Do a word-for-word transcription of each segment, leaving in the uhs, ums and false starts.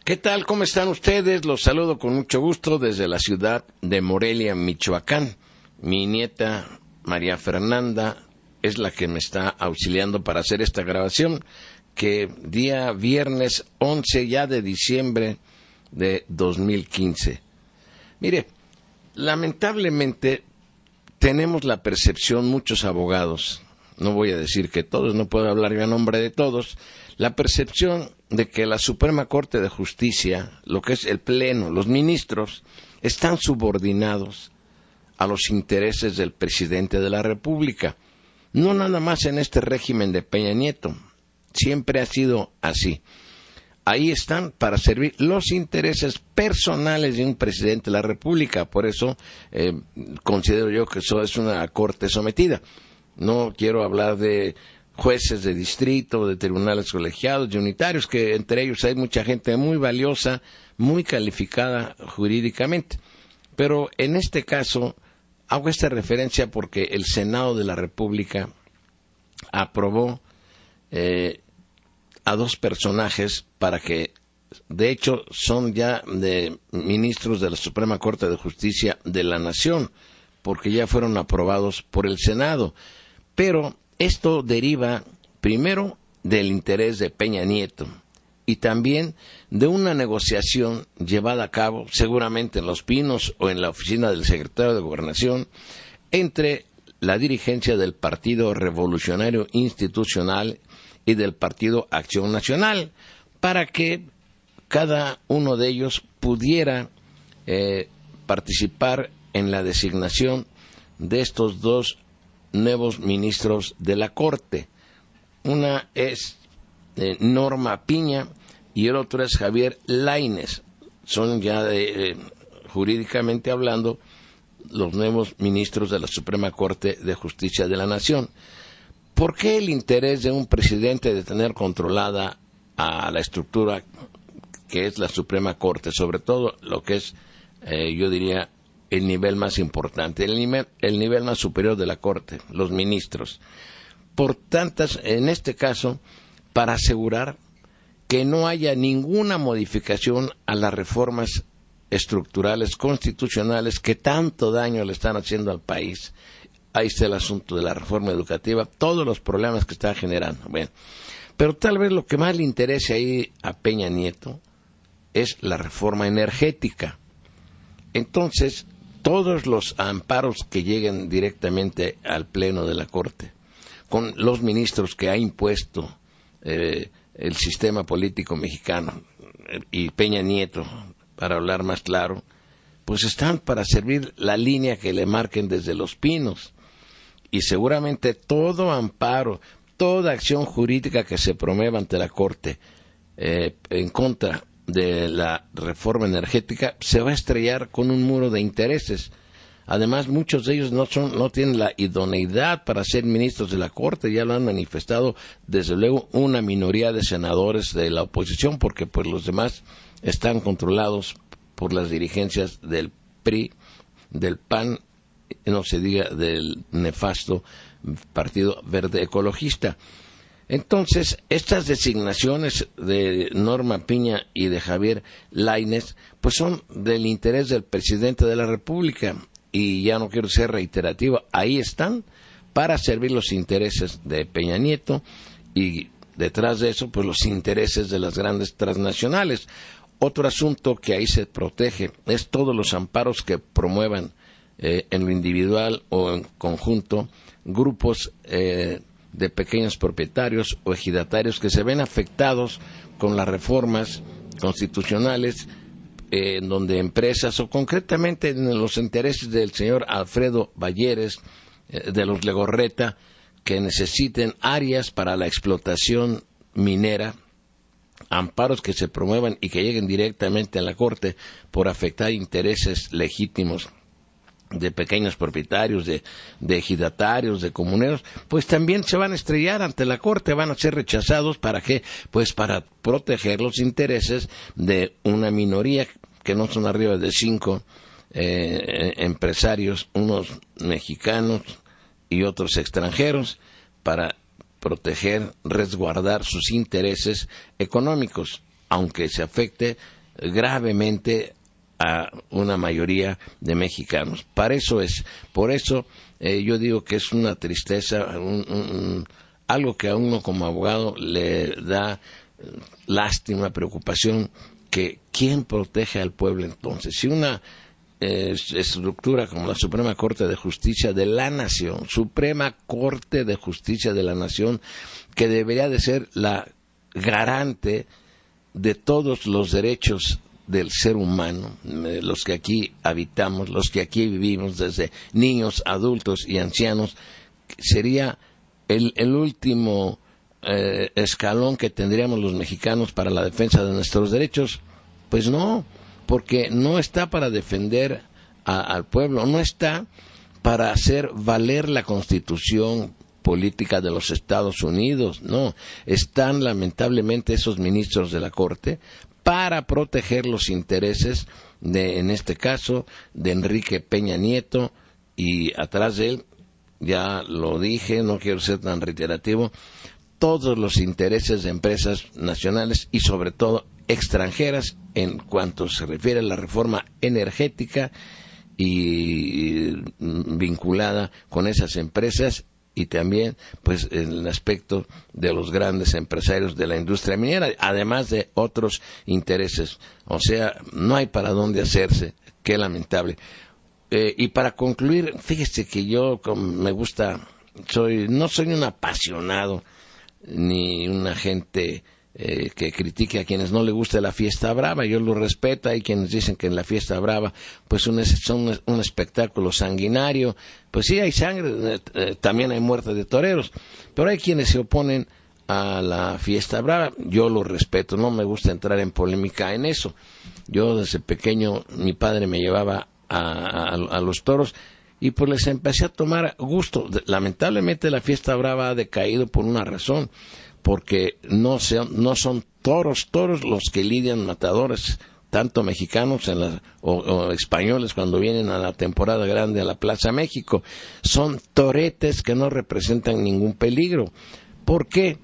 ¿Qué tal? ¿Cómo están ustedes? Los saludo con mucho gusto desde la ciudad de Morelia, Michoacán. Mi nieta María Fernanda es la que me está auxiliando para hacer esta grabación, que día viernes once ya de diciembre de dos mil quince. Mire, lamentablemente tenemos la percepción, muchos abogados, no voy a decir que todos, no puedo hablar a nombre de todos, la percepción de que la Suprema Corte de Justicia, lo que es el Pleno, los ministros, están subordinados a los intereses del presidente de la República. No nada más en este régimen de Peña Nieto, siempre ha sido así. Ahí están para servir los intereses personales de un presidente de la República. Por eso eh, considero yo que eso es una corte sometida. No quiero hablar de jueces de distrito, de tribunales colegiados, de unitarios, que entre ellos hay mucha gente muy valiosa, muy calificada jurídicamente. Pero en este caso hago esta referencia porque el Senado de la República aprobó eh, a dos personajes para que, de hecho, son ya de ministros de la Suprema Corte de Justicia de la Nación, porque ya fueron aprobados por el Senado. Pero esto deriva, primero, del interés de Peña Nieto y también de una negociación llevada a cabo, seguramente en Los Pinos o en la oficina del secretario de Gobernación, entre la dirigencia del Partido Revolucionario Institucional y del Partido Acción Nacional, para que cada uno de ellos pudiera eh, participar en la designación de estos dos nuevos ministros de la Corte. Una es eh, Norma Piña y el otro es Javier Lainez. Son ya de, eh, jurídicamente hablando los nuevos ministros de la Suprema Corte de Justicia de la Nación. ¿Por qué el interés de un presidente de tener controlada a la estructura que es la Suprema Corte, sobre todo lo que es, eh, yo diría, el nivel más importante, el nivel, el nivel más superior de la Corte, los ministros? Por tantas, en este caso, para asegurar que no haya ninguna modificación a las reformas estructurales, constitucionales, que tanto daño le están haciendo al país. Ahí está el asunto de la reforma educativa, todos los problemas que está generando. Bueno, pero tal vez lo que más le interese ahí a Peña Nieto es la reforma energética. Entonces, todos los amparos que lleguen directamente al Pleno de la Corte, con los ministros que ha impuesto eh, el sistema político mexicano y Peña Nieto, para hablar más claro, pues están para servir la línea que le marquen desde Los Pinos. Y seguramente todo amparo, toda acción jurídica que se promueva ante la Corte eh, en contra de la reforma energética se va a estrellar con un muro de intereses. Además, muchos de ellos no son, no tienen la idoneidad para ser ministros de la Corte, ya lo han manifestado desde luego una minoría de senadores de la oposición, porque pues los demás están controlados por las dirigencias del P R I, del P A N, no se diga del nefasto Partido Verde Ecologista. Entonces, estas designaciones de Norma Piña y de Javier Lainez, pues son del interés del presidente de la República, y ya no quiero ser reiterativo, ahí están para servir los intereses de Peña Nieto y detrás de eso, pues los intereses de las grandes transnacionales. Otro asunto que ahí se protege es todos los amparos que promuevan eh, en lo individual o en conjunto grupos eh, de pequeños propietarios o ejidatarios que se ven afectados con las reformas constitucionales, eh, en donde empresas, o concretamente en los intereses del señor Alfredo Balleres, eh, de los Legorreta, que necesiten áreas para la explotación minera, amparos que se promuevan y que lleguen directamente a la Corte por afectar intereses legítimos de pequeños propietarios, de, de ejidatarios, de comuneros, pues también se van a estrellar ante la Corte, van a ser rechazados. ¿Para qué? Pues para proteger los intereses de una minoría que no son arriba de cinco eh, empresarios, unos mexicanos y otros extranjeros, para proteger, resguardar sus intereses económicos. aunque se afecte gravemente a una mayoría de mexicanos. Para eso es, por eso eh, yo digo que es una tristeza, un, un, algo que a uno como abogado le da lástima, preocupación, que ¿quién protege al pueblo entonces? Si una eh, estructura como la Suprema Corte de Justicia de la Nación, Suprema Corte de Justicia de la Nación, que debería de ser la garante de todos los derechos del ser humano, los que aquí habitamos, los que aquí vivimos, desde niños, adultos y ancianos, sería el, el último eh, escalón que tendríamos los mexicanos para la defensa de nuestros derechos. Pues no, porque no está para defender a, al pueblo, no está para hacer valer la Constitución política de los Estados Unidos, no, están lamentablemente esos ministros de la Corte para proteger los intereses de, en este caso, de Enrique Peña Nieto, y atrás de él, ya lo dije, no quiero ser tan reiterativo, todos los intereses de empresas nacionales y sobre todo extranjeras en cuanto se refiere a la reforma energética y vinculada con esas empresas, y también pues en el aspecto de los grandes empresarios de la industria minera, además de otros intereses. O sea, no hay para dónde hacerse. Qué lamentable. Eh, y para concluir, fíjese que yo me gusta, soy no soy un apasionado ni una gente eh, que critique a quienes no le gusta la fiesta brava. Yo lo respeto. Hay quienes dicen que en la fiesta brava pues un, son un espectáculo sanguinario. Pues sí, hay sangre, eh, también hay muerte de toreros, pero hay quienes se oponen a la fiesta brava. Yo lo respeto, no me gusta entrar en polémica en eso. Yo desde pequeño, mi padre me llevaba a, a, a los toros y pues les empecé a tomar gusto. Lamentablemente la fiesta brava ha decaído por una razón, porque no, se, no son toros, toros los que lidian matadores, tanto mexicanos en la, o, o españoles cuando vienen a la temporada grande a la Plaza México. Son toretes que no representan ningún peligro. ¿Por qué?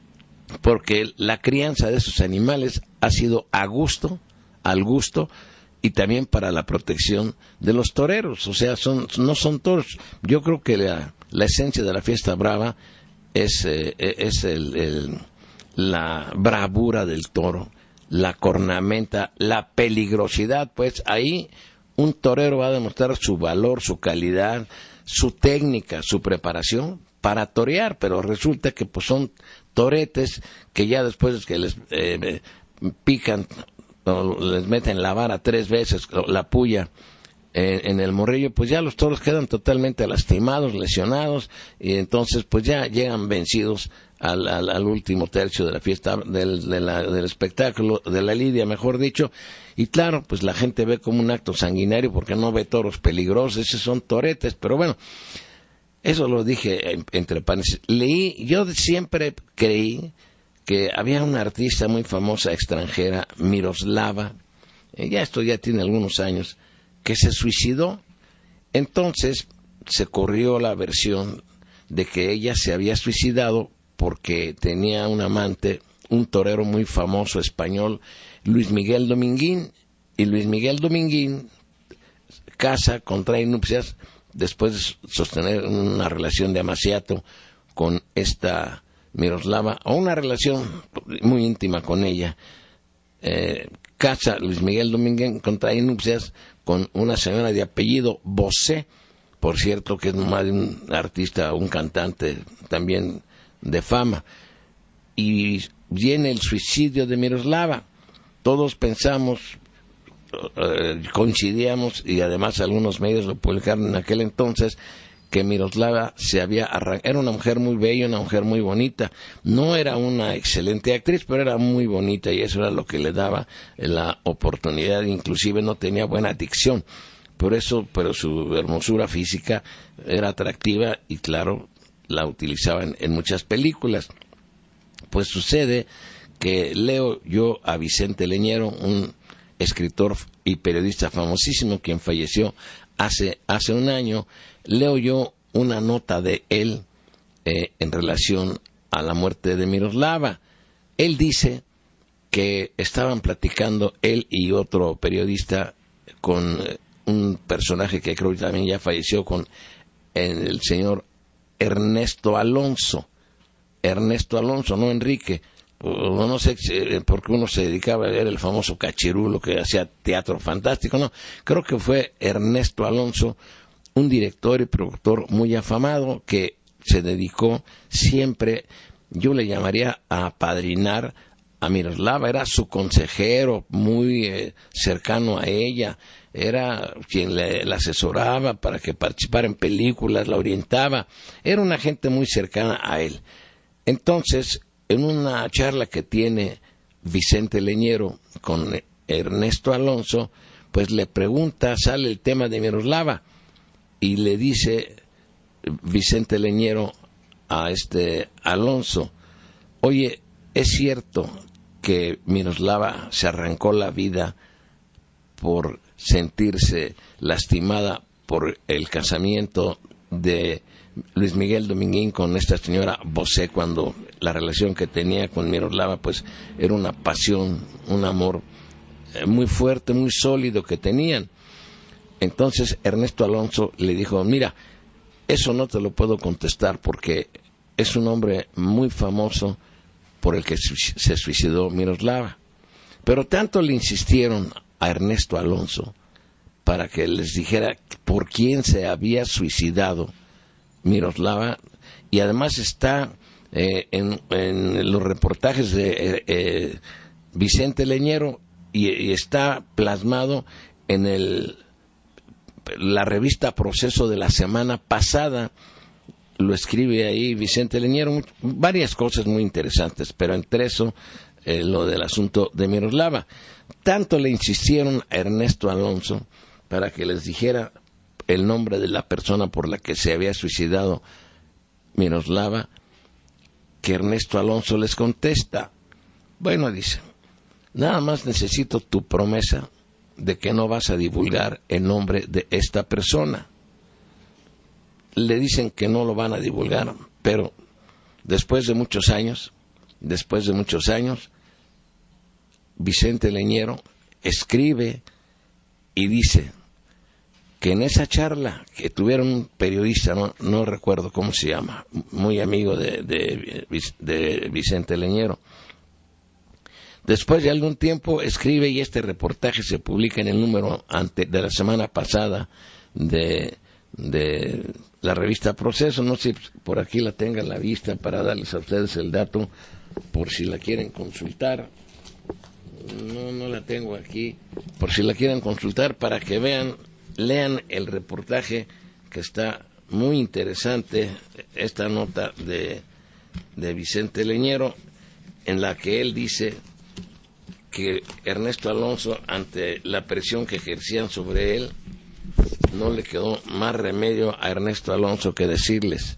Porque la crianza de esos animales ha sido a gusto, al gusto, y también para la protección de los toreros. O sea, son, no son toros. Yo creo que la, la esencia de la fiesta brava es, eh, es el, el, la bravura del toro, la cornamenta, la peligrosidad. Pues ahí un torero va a demostrar su valor, su calidad, su técnica, su preparación para torear, pero resulta que pues son toretes que ya después que les eh, pican o les meten la vara tres veces, la puya en, en el morrillo, pues ya los toros quedan totalmente lastimados, lesionados, y entonces pues ya llegan vencidos al, al, al último tercio de la fiesta, del, de la, del espectáculo, de la lidia, mejor dicho. Y claro, pues la gente ve como un acto sanguinario porque no ve toros peligrosos, esos son toretes. Pero bueno, eso lo dije entre panes. Leí, yo siempre creí que había una artista muy famosa extranjera, Miroslava, eh, ya esto ya tiene algunos años, que se suicidó. Entonces se corrió la versión de que ella se había suicidado porque tenía un amante, un torero muy famoso español, Luis Miguel Dominguín, y Luis Miguel Dominguín casa, contrae nupcias después de sostener una relación de amaciato con esta Miroslava, o una relación muy íntima con ella. Eh, casa Luis Miguel Dominguín, contrae nupcias con una señora de apellido Bosé, por cierto que es nomás de un artista, un cantante también de fama, y viene el suicidio de Miroslava. Todos pensamos, eh, coincidíamos, y además algunos medios lo publicaron en aquel entonces, que Miroslava se había arrancado. Era una mujer muy bella, una mujer muy bonita. No era una excelente actriz, pero era muy bonita, y eso era lo que le daba la oportunidad. Inclusive no tenía buena dicción, por eso, pero su hermosura física era atractiva, y claro, la utilizaban en muchas películas. Pues sucede que leo yo a Vicente Leñero, un escritor y periodista famosísimo, quien falleció hace, hace un año. Leo yo una nota de él eh, en relación a la muerte de Miroslava. Él dice que estaban platicando él y otro periodista con un personaje que creo que también ya falleció, con el señor Ernesto Alonso. Ernesto Alonso, no Enrique. O no sé porque uno se dedicaba a ver el famoso Cachirulo que hacía teatro fantástico, no. Creo que fue Ernesto Alonso, un director y productor muy afamado que se dedicó siempre, yo le llamaría a apadrinar a Miroslava. Era su consejero, muy eh, cercano a ella, era quien le, la asesoraba para que participara en películas, la orientaba, era una gente muy cercana a él. Entonces, en una charla que tiene Vicente Leñero con Ernesto Alonso, pues le pregunta, sale el tema de Miroslava, y le dice Vicente Leñero a este Alonso: oye, ¿es cierto que Miroslava se arrancó la vida por sentirse lastimada por el casamiento de Luis Miguel Dominguín con esta señora Bosé, cuando la relación que tenía con Miroslava pues era una pasión, un amor muy fuerte, muy sólido que tenían? Entonces Ernesto Alonso le dijo: mira, eso no te lo puedo contestar porque es un hombre muy famoso por el que se suicidó Miroslava. Pero tanto le insistieron a Ernesto Alonso para que les dijera por quién se había suicidado Miroslava, y además está eh, en, en los reportajes de eh, eh, Vicente Leñero y, y está plasmado en el la revista Proceso de la semana pasada. Lo escribe ahí Vicente Leñero, varias cosas muy interesantes, pero entre eso eh, lo del asunto de Miroslava. Tanto le insistieron a Ernesto Alonso para que les dijera el nombre de la persona por la que se había suicidado Miroslava, que Ernesto Alonso les contesta: bueno, dice, nada más necesito tu promesa de que no vas a divulgar el nombre de esta persona. Le dicen que no lo van a divulgar, pero después de muchos años, después de muchos años, Vicente Leñero escribe y dice que en esa charla que tuvieron un periodista, no, no recuerdo cómo se llama, muy amigo de, de, de Vicente Leñero, después de algún tiempo escribe, y este reportaje se publica en el número ante, de la semana pasada de, de la revista Proceso. No sé si por aquí la tengan a la vista para darles a ustedes el dato, por si la quieren consultar. No, no la tengo aquí. Por si la quieren consultar para que vean, lean el reportaje que está muy interesante, esta nota de, de Vicente Leñero, en la que él dice que Ernesto Alonso, ante la presión que ejercían sobre él, no le quedó más remedio a Ernesto Alonso que decirles: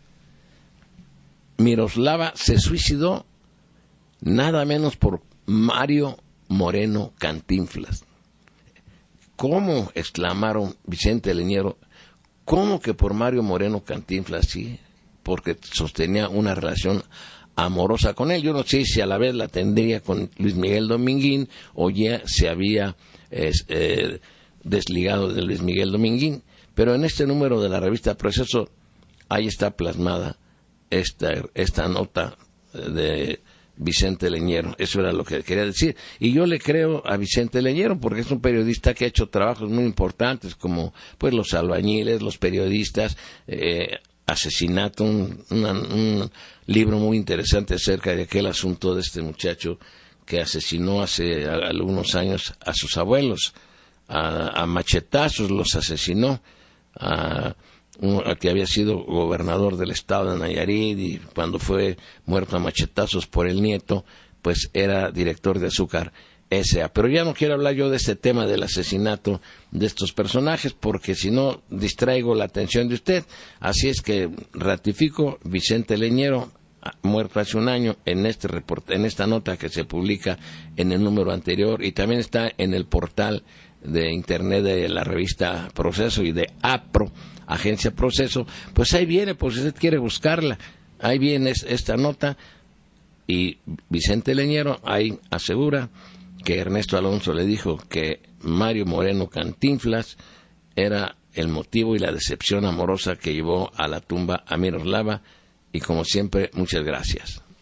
Miroslava se suicidó nada menos por Mario Moreno Cantinflas. ¿Cómo?, exclamaron Vicente Leñero. ¿Cómo que por Mario Moreno Cantinflas? Sí, porque sostenía una relación amorosa con él. Yo no sé si a la vez la tendría con Luis Miguel Dominguín o ya se había eh, eh, desligado de Luis Miguel Dominguín, pero en este número de la revista Proceso ahí está plasmada esta, esta nota de Vicente Leñero. Eso era lo que quería decir, y yo le creo a Vicente Leñero porque es un periodista que ha hecho trabajos muy importantes, como pues Los albañiles, Los periodistas, eh, Asesinato, un, una, un libro muy interesante acerca de aquel asunto de este muchacho que asesinó hace algunos años a sus abuelos, a, a machetazos los asesinó, a, a que había sido gobernador del estado de Nayarit, y cuando fue muerto a machetazos por el nieto, pues era director de Azúcar S A Pero ya no quiero hablar yo de este tema del asesinato de estos personajes, porque si no distraigo la atención de usted. Así es que ratifico: Vicente Leñero, muerto hace un año, en este reporte, en esta nota que se publica en el número anterior, y también está en el portal de internet de la revista Proceso y de APRO, Agencia Proceso. Pues ahí viene, pues si usted quiere buscarla, ahí viene esta nota. Y Vicente Leñero ahí asegura que Ernesto Alonso le dijo que Mario Moreno Cantinflas era el motivo y la decepción amorosa que llevó a la tumba a Miroslava. Y como siempre, muchas gracias.